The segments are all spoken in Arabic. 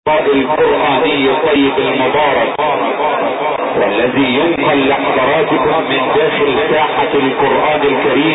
القرآني الطيب المبارك، والذي ينقل لحضراتكم من داخل ساحة القرآن الكريم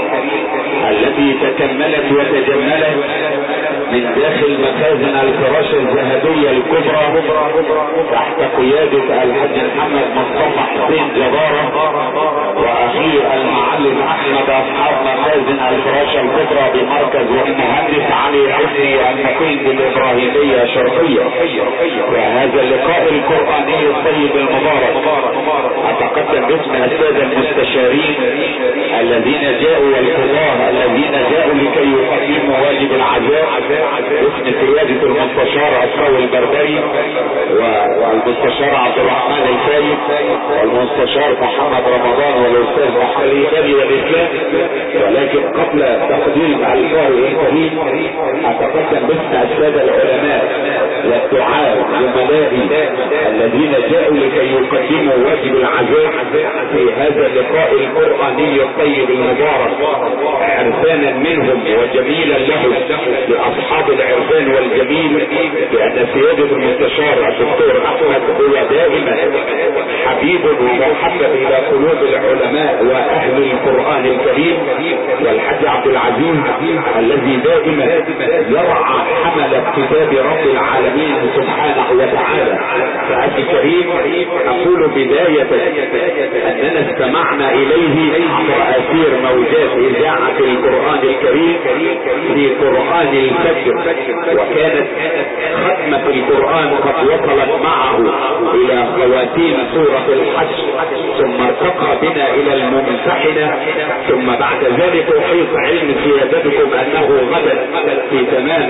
التي تكملت وتجملت من داخل مخازن الفراشة الذهبية الكبرى تحت قيادة الحاج محمد مصطفى حسين جبارة واخيه المعلم احمد اصحاب مخازن الفراشة الكبرى بمركز والمهندس علي حسني المقيم بالابراهيمية شرقية. وهذا اللقاء القرآني الطيب المبارك اتقدم باسم السادة المستشارين الذين جاءوا والقضاة الذين جاءوا لكي يقدموا واجب العزاء باسم قيادة المستشار الصاوي البربري والمستشار عبد الرحمن الفايد والمستشار محمد رمضان والاستاذ محمد البري والاسلام. ولكن قبل تقديم القارئ الكريم اتقدم باسم السادة العلماء والدعاء زملائي الذين جاءوا لكي يقدموا واجب العزاء في هذا اللقاء القرآني الطيب المبارك عرفانا منهم وجميلا لهم لاصحاب العرفان والجميل، لان سيادة المستشار الدكتور احمد هو دائما حبيب ومحبب الى قلوب العلماء واهل القرآن الكريم، والحاج عبد العزيز الذي دائما يرعى حمل كتاب رب العالمين سبحانه وتعالى. فأخي الكريم اقول بداية اننا استمعنا اليه عبر اثير موجات اذاعة القرآن الكريم في قرآن الفجر، وكانت ختمة القرآن قد وصلت معه الى خواتيم سورة الحج، ثم ارتقى بنا الى الممتحنة، ثم بعد ذلك احيط علم سيادتكم انه غدا في تمام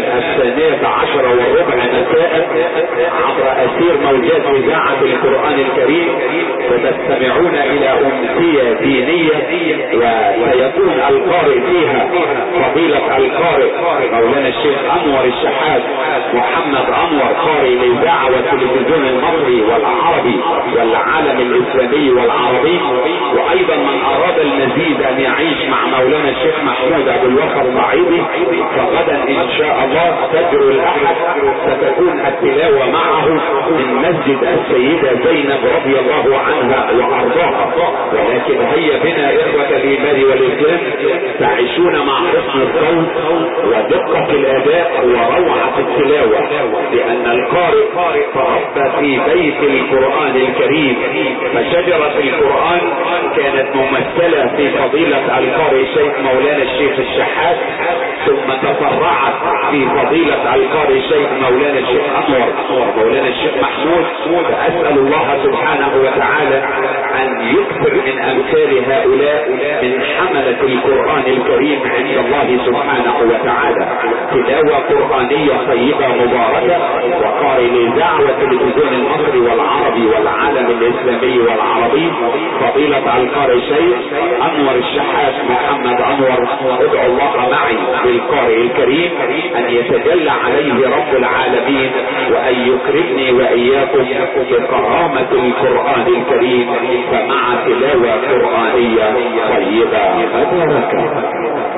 12:15 مساء عبر اثير موجات اذاعة القرآن الكريم ستستمعون الى امسية دينية، وسيكون القارئ فيها فضيلة القارئ مولانا الشيخ انور الشحات محمد انور قارئ الاذاعة والتلفزيون المصري والعربي والعالم الاسلامي والعربي. وايضا من اراد المزيد ان يعيش مع مولانا الشيخ محمود ابو الوفا الصعيدي فغدا ان شاء الله فجر الاحد ستكون التلاوة معه من مسجد السيدة زينب رضي الله عنها وارضاها. ولكن هيا بنا اخوة الايمان والاسلام تعيشون مع حسن الصوت ودقة الاداء وروعة التلاوة، لان القارئ تربى في بيت القرآن الكريم، فشجرة القرآن كانت ممثلة في فضيلة القارئ الشيخ مولانا الشيخ الشحات، ثم تفرعت في فضيلة القارئ الشيخ مولانا الشيخ انور مولانا الشيخ محمود. فاسأل الله سبحانه وتعالى ان يكثر من امثال هؤلاء من حملة القرآن الكريم عند الله سبحانه وتعالى. تلاوة قرآنية طيبة مباركة، وقارئ الاذاعة والتلفزيون المصري والعربي والعالم الاسلامي والعربي فضيلة القارئ الشيخ انور الشحات محمد انور. ادعو الله معي بالقارئ الكريم ان يتجلى عليه رب العالمين وان يكرمني واياكم بكرامة القرآن الكريم، فمع تلاوة قرآنية طيبة مباركة.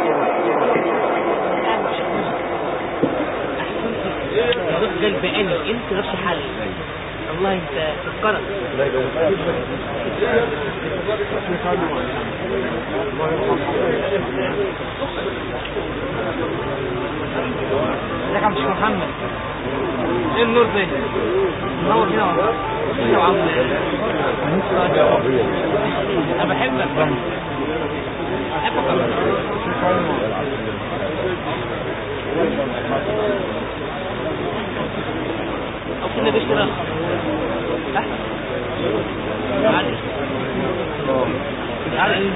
انت نفس حالي والله، انت تفكرك ازيك يا مش محمد؟ ايه النور فين؟ منور هنا والله. انا بحبك او كنا باشتراك معلش تعالى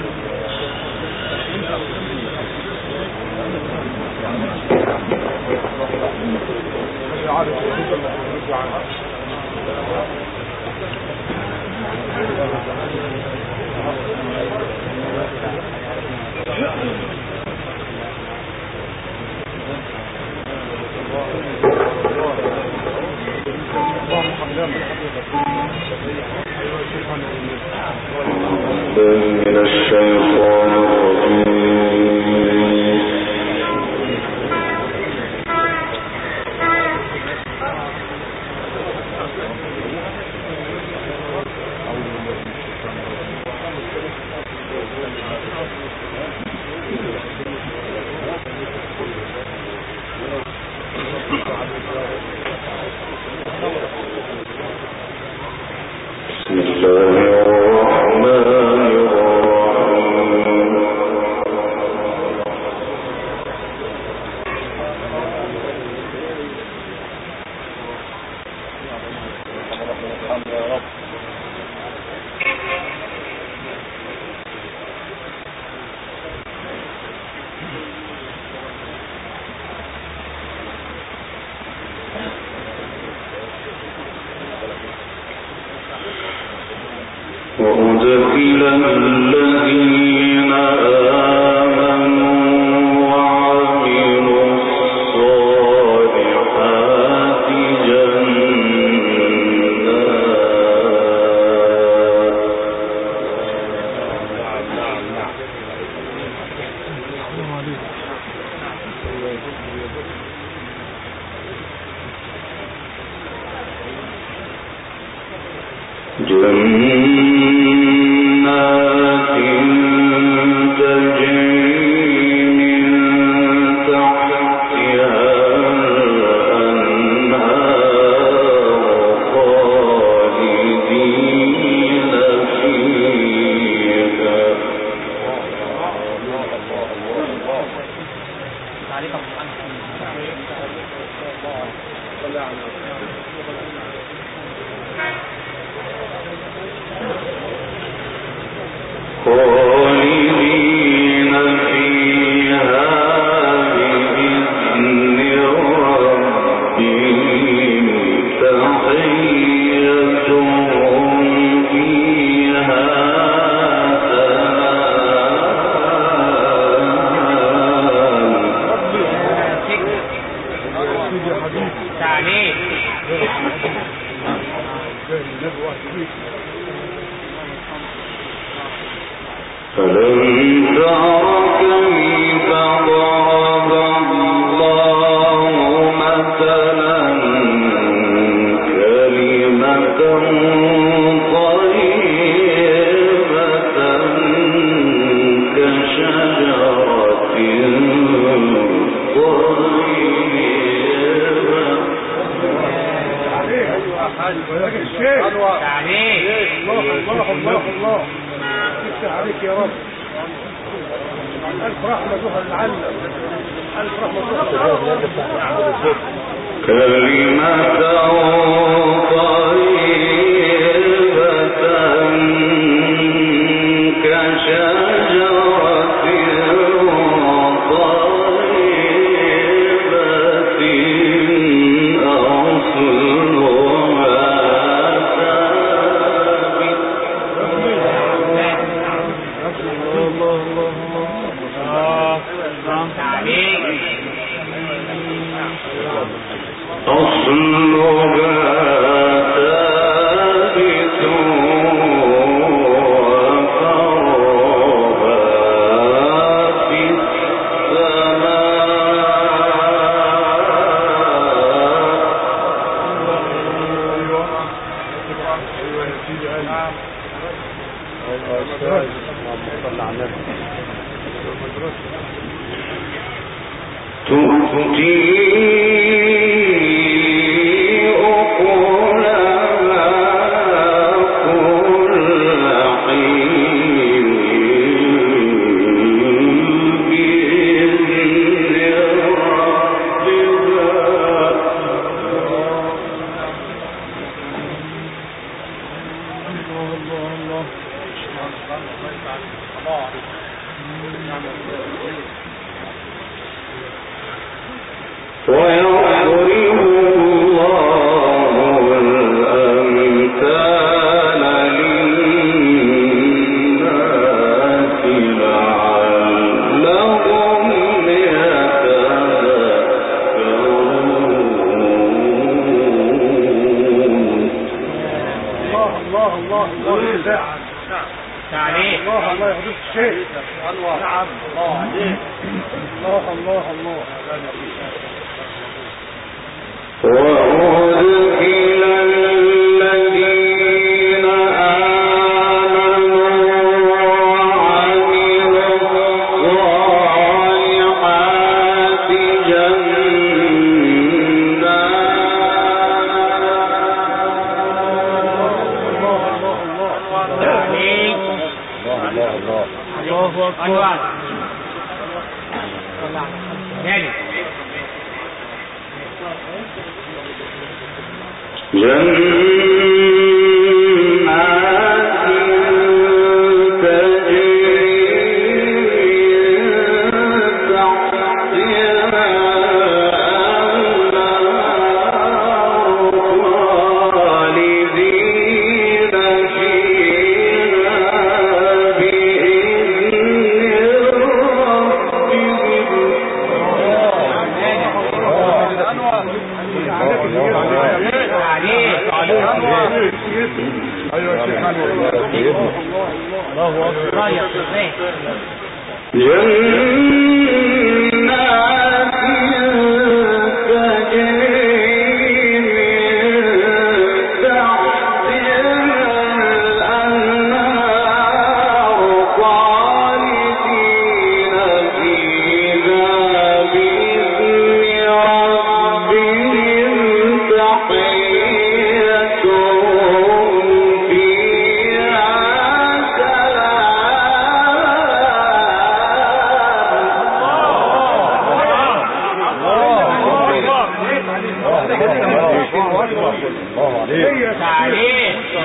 من الشيطان الرجيم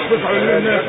تفعل لنا